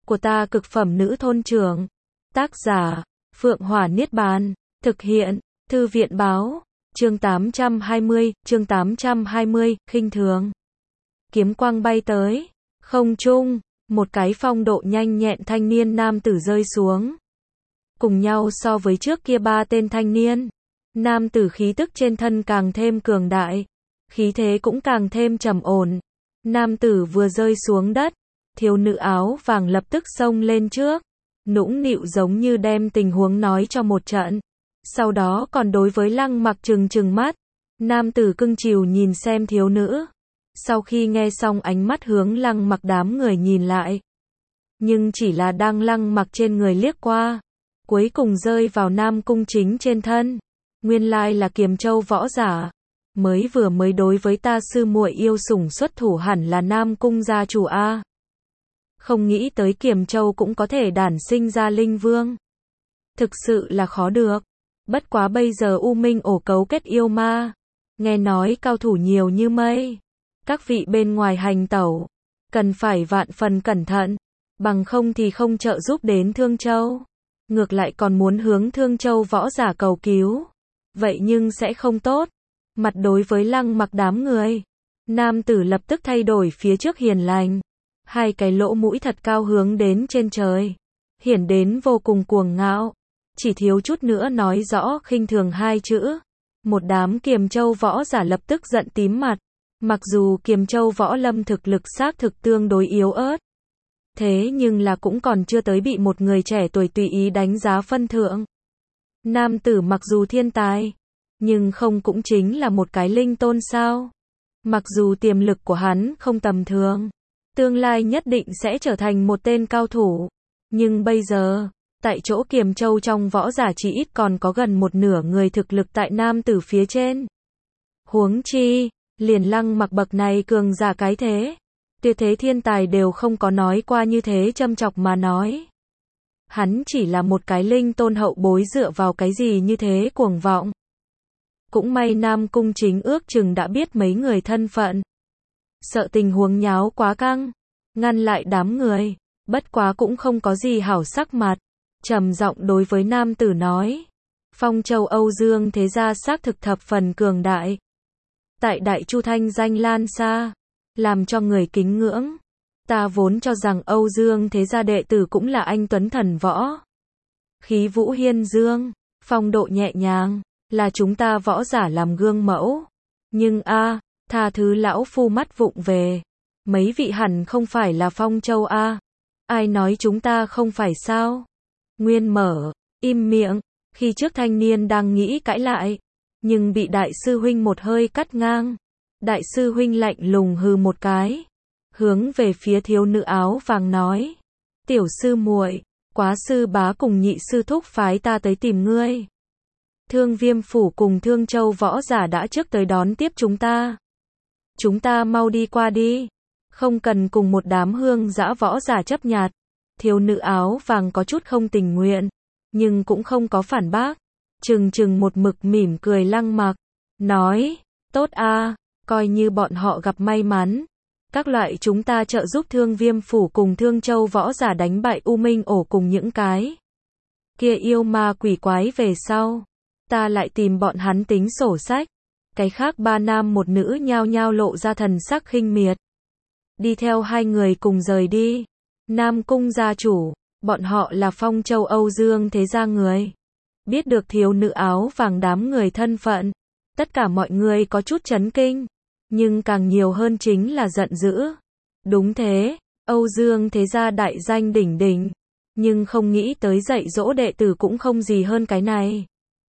của ta cực phẩm nữ thôn trưởng. Tác giả, Phượng Hỏa Niết Bàn. Thực hiện, Thư viện báo. Chương 820, khinh thường. Kiếm quang bay tới. Không trung, một cái phong độ nhanh nhẹn thanh niên nam tử rơi xuống. Cùng nhau so với trước kia ba tên thanh niên, nam tử khí tức trên thân càng thêm cường đại, khí thế cũng càng thêm trầm ổn. Nam tử vừa rơi xuống đất, thiếu nữ áo vàng lập tức xông lên trước, nũng nịu giống như đem tình huống nói cho một trận. Sau đó còn đối với Lăng Mặc trừng mắt. Nam tử cưng chiều nhìn xem thiếu nữ. Sau khi nghe xong ánh mắt hướng Lăng Mặc đám người nhìn lại. Nhưng chỉ là đang Lăng Mặc trên người liếc qua, cuối cùng rơi vào Nam Cung Chính trên thân. Nguyên lai là Kiềm Châu võ giả. Mới đối với ta sư muội yêu sủng xuất thủ hẳn là Nam Cung gia chủ a. Không nghĩ tới Kiềm Châu cũng có thể đản sinh ra linh vương. Thực sự là khó được. Bất quá bây giờ U Minh ổ cấu kết yêu ma. Nghe nói cao thủ nhiều như mây. Các vị bên ngoài hành tẩu, cần phải vạn phần cẩn thận. Bằng không thì không trợ giúp đến Thương Châu. Ngược lại còn muốn hướng Thương Châu võ giả cầu cứu. Vậy nhưng sẽ không tốt. Mặt đối với Lăng Mặc đám người, nam tử lập tức thay đổi phía trước hiền lành. Hai cái lỗ mũi thật cao hướng đến trên trời. Hiển đến vô cùng cuồng ngạo. Chỉ thiếu chút nữa nói rõ khinh thường hai chữ. Một đám Kiềm Châu võ giả lập tức giận tím mặt. Mặc dù Kiềm Châu võ lâm thực lực xác thực tương đối yếu ớt. Thế nhưng là cũng còn chưa tới bị một người trẻ tuổi tùy ý đánh giá phân thượng. Nam tử mặc dù thiên tài, nhưng không cũng chính là một cái linh tôn sao. Mặc dù tiềm lực của hắn không tầm thường, tương lai nhất định sẽ trở thành một tên cao thủ. Nhưng bây giờ, tại chỗ Kiềm Châu trong võ giả chỉ ít còn có gần một nửa người thực lực tại nam tử phía trên. Huống chi, liền Lăng Mặc bậc này cường giả cái thế. Tuyệt thế thiên tài đều không có nói qua như thế châm chọc mà nói. Hắn chỉ là một cái linh tôn hậu bối dựa vào cái gì như thế cuồng vọng. Cũng may Nam Cung Chính ước chừng đã biết mấy người thân phận. Sợ tình huống nháo quá căng, ngăn lại đám người, bất quá cũng không có gì hảo sắc mặt. Trầm giọng đối với nam tử nói. Phong Châu Âu Dương thế gia xác thực thập phần cường đại. Tại Đại Chu thanh danh lan xa, làm cho người kính ngưỡng. Ta vốn cho rằng Âu Dương thế gia đệ tử cũng là anh tuấn thần võ. Khí vũ hiên dương, phong độ nhẹ nhàng, là chúng ta võ giả làm gương mẫu. Nhưng tha thứ lão phu mắt vụng về. Mấy vị hẳn không phải là Phong Châu a. Ai nói chúng ta không phải sao? Nguyên Mở, im miệng. Khi trước thanh niên đang nghĩ cãi lại, nhưng bị đại sư huynh một hơi cắt ngang. Đại sư huynh lạnh lùng hừ một cái, hướng về phía thiếu nữ áo vàng nói. Tiểu sư muội, quá sư bá cùng nhị sư thúc phái ta tới tìm ngươi. Thương Viêm phủ cùng Thương Châu võ giả đã trước tới đón tiếp chúng ta. Chúng ta mau đi qua đi. Không cần cùng một đám hương dã võ giả chấp nhặt. Thiếu nữ áo vàng có chút không tình nguyện, nhưng cũng không có phản bác. Chừng một mực mỉm cười Lăng Mặc, nói, tốt coi như bọn họ gặp may mắn. Các loại chúng ta trợ giúp Thương Viêm phủ cùng Thương Châu võ giả đánh bại U Minh ổ cùng những cái kia yêu ma quỷ quái về sau. Ta lại tìm bọn hắn tính sổ sách. Cái khác ba nam một nữ nhao nhao lộ ra thần sắc khinh miệt. Đi theo hai người cùng rời đi. Nam Cung gia chủ, bọn họ là Phong Châu Âu Dương thế gia người. Biết được thiếu nữ áo vàng đám người thân phận, tất cả mọi người có chút chấn kinh, nhưng càng nhiều hơn chính là giận dữ. Đúng thế, Âu Dương thế gia đại danh đỉnh đỉnh, nhưng không nghĩ tới dạy dỗ đệ tử cũng không gì hơn cái này.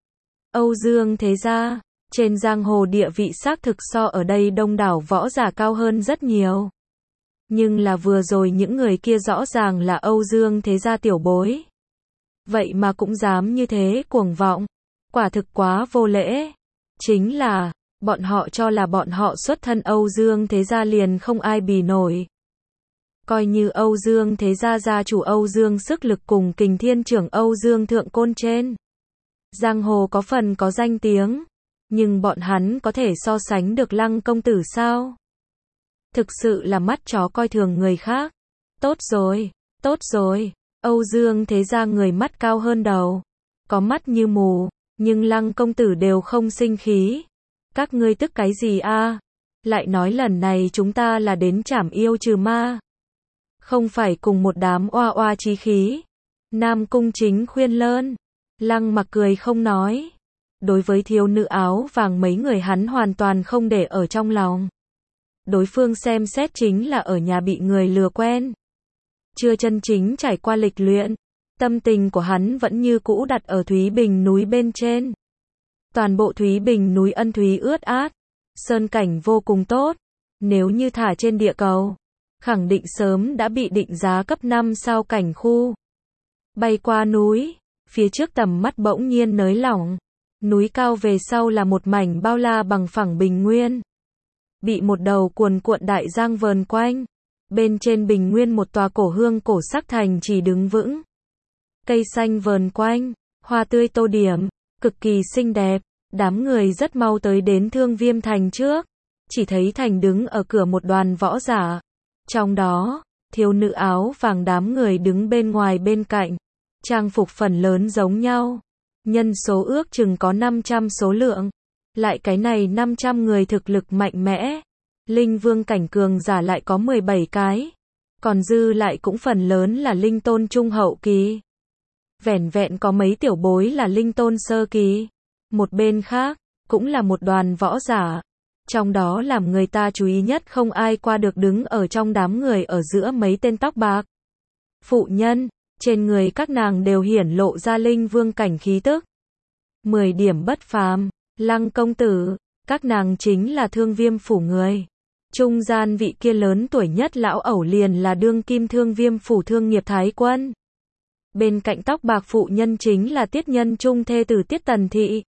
Âu Dương thế gia, trên giang hồ địa vị xác thực so ở đây đông đảo võ giả cao hơn rất nhiều. Nhưng là vừa rồi những người kia rõ ràng là Âu Dương thế gia tiểu bối. Vậy mà cũng dám như thế cuồng vọng. Quả thực quá vô lễ. Chính là, bọn họ cho là bọn họ xuất thân Âu Dương thế gia liền không ai bì nổi. Coi như Âu Dương thế gia gia chủ Âu Dương sức lực cùng Kình Thiên trưởng Âu Dương thượng côn trên. Giang hồ có phần có danh tiếng. Nhưng bọn hắn có thể so sánh được Lăng công tử sao? Thực sự là mắt chó coi thường người khác. Tốt rồi, Tốt rồi, Âu Dương Thế Gia người mắt cao hơn đầu, có mắt như mù, nhưng Lăng công tử đều không sinh khí. Các ngươi tức cái gì a? Lại nói lần này chúng ta là đến trảm yêu trừ ma, không phải cùng một đám oa oa chí khí. Nam Cung Chính khuyên lơn. Lăng Mặc cười không nói. Đối với thiếu nữ áo vàng mấy người hắn hoàn toàn không để ở trong lòng. Đối phương xem xét chính là ở nhà bị người lừa quen, chưa chân chính trải qua lịch luyện. Tâm tình của hắn vẫn như cũ đặt ở Thúy Bình núi bên trên. Toàn bộ Thúy Bình núi ân thúy ướt át, sơn cảnh vô cùng tốt. Nếu như thả trên địa cầu, khẳng định sớm đã bị định giá cấp 5 sao cảnh khu. Bay qua núi, phía trước tầm mắt bỗng nhiên nới lỏng. Núi cao về sau là một mảnh bao la bằng phẳng bình nguyên, bị một đầu cuồn cuộn đại giang vờn quanh. Bên trên bình nguyên một tòa cổ hương cổ sắc thành chỉ đứng vững. Cây xanh vờn quanh, hoa tươi tô điểm, cực kỳ xinh đẹp. Đám người rất mau tới đến Thương Viêm thành trước. Chỉ thấy thành đứng ở cửa một đoàn võ giả. Trong đó, thiếu nữ áo vàng đám người đứng bên ngoài bên cạnh. Trang phục phần lớn giống nhau. Nhân số ước chừng có 500 số lượng. Lại cái này 500 người thực lực mạnh mẽ. Linh vương cảnh cường giả lại có 17 cái. Còn dư lại cũng phần lớn là linh tôn trung hậu kỳ. Vẻn vẹn có mấy tiểu bối là linh tôn sơ kỳ. Một bên khác, cũng là một đoàn võ giả. Trong đó làm người ta chú ý nhất không ai qua được đứng ở trong đám người ở giữa mấy tên tóc bạc phụ nhân, trên người các nàng đều hiển lộ ra linh vương cảnh khí tức. 10 điểm bất phàm. Lăng công tử, các nàng chính là Thương Viêm phủ người. Trung gian vị kia lớn tuổi nhất lão ẩu liền là đương kim Thương Viêm phủ thương nghiệp thái quân. Bên cạnh tóc bạc phụ nhân chính là tiết nhân trung thê tử Tiết Tần Thị.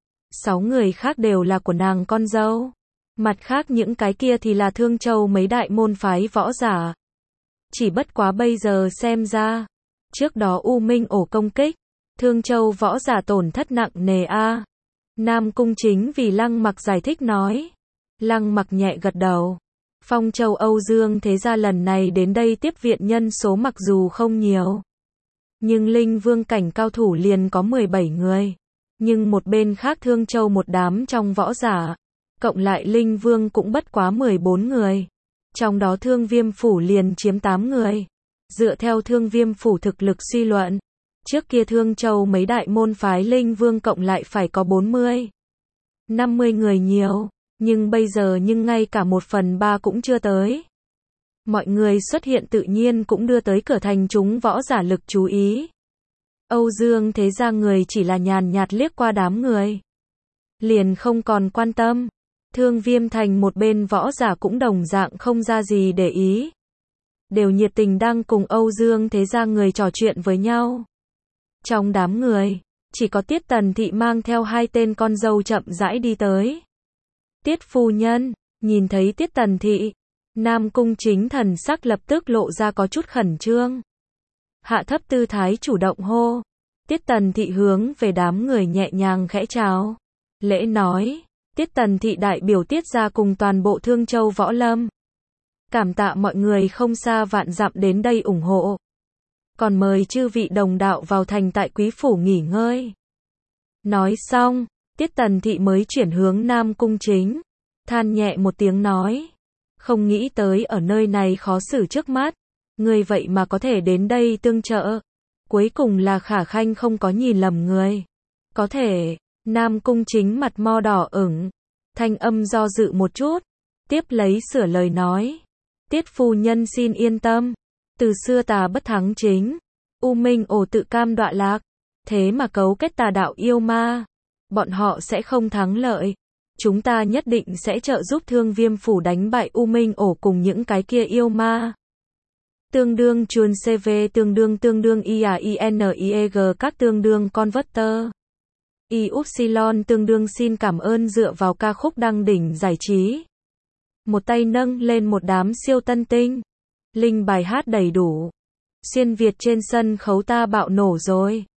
6 người khác đều là của nàng con dâu. Mặt khác những cái kia thì là Thương Châu mấy đại môn phái võ giả. Chỉ bất quá bây giờ xem ra, trước đó U Minh ổ công kích, Thương Châu võ giả tổn thất nặng nề a. Nam Cung Chính vì Lăng Mặc giải thích nói. Lăng Mặc nhẹ gật đầu. Phong Châu Âu Dương Thế Gia lần này đến đây tiếp viện nhân số mặc dù không nhiều, nhưng linh vương cảnh cao thủ liền có 17 người. Nhưng một bên khác Thương Châu một đám trong võ giả, cộng lại linh vương cũng bất quá 14 người. Trong đó Thương Viêm phủ liền chiếm 8 người. Dựa theo Thương Viêm phủ thực lực suy luận, trước kia Thương Châu mấy đại môn phái linh vương cộng lại phải có 40, 50 người nhiều. Nhưng bây giờ ngay cả 1/3 cũng chưa tới. Mọi người xuất hiện tự nhiên cũng đưa tới cửa thành chúng võ giả lực chú ý. Âu Dương Thế Gia người chỉ là nhàn nhạt liếc qua đám người, liền không còn quan tâm. Thương Viêm thành một bên võ giả cũng đồng dạng không ra gì để ý, đều nhiệt tình đang cùng Âu Dương Thế Gia người trò chuyện với nhau. Trong đám người, chỉ có Tiết Tần Thị mang theo 2 tên con dâu chậm rãi đi tới. Tiết phu nhân, nhìn thấy Tiết Tần Thị, Nam Cung Chính thần sắc lập tức lộ ra có chút khẩn trương. Hạ thấp tư thái chủ động hô. Tiết Tần Thị hướng về đám người nhẹ nhàng khẽ chào. Lễ nói, Tiết Tần Thị đại biểu Tiết gia cùng toàn bộ Thương Châu võ lâm. Cảm tạ mọi người không xa vạn dặm đến đây ủng hộ. Còn mời chư vị đồng đạo vào thành tại quý phủ nghỉ ngơi. Nói xong, Tiết Tần Thị mới chuyển hướng Nam Cung Chính, than nhẹ một tiếng nói. Không nghĩ tới ở nơi này khó xử trước mắt, người vậy mà có thể đến đây tương trợ. Cuối cùng là Khả Khanh không có nhìn lầm người. Có thể, Nam Cung Chính mặt mo đỏ ửng, thanh âm do dự một chút, tiếp lấy sửa lời nói. Tiết phu nhân xin yên tâm, từ xưa tà bất thắng chính, U Minh ổ tự cam đọa lạc, thế mà cấu kết tà đạo yêu ma. Bọn họ sẽ không thắng lợi. Chúng ta nhất định sẽ trợ giúp Thương Viêm phủ đánh bại U Minh ổ cùng những cái kia yêu ma. Tương đương chuồn CV tương đương IAINIEG các tương đương converter. Y-upsilon tương đương xin cảm ơn dựa vào ca khúc đăng đỉnh giải trí. Một tay nâng lên một đám siêu tân tinh. Linh bài hát đầy đủ. Xuyên Việt trên sân khấu ta bạo nổ rồi.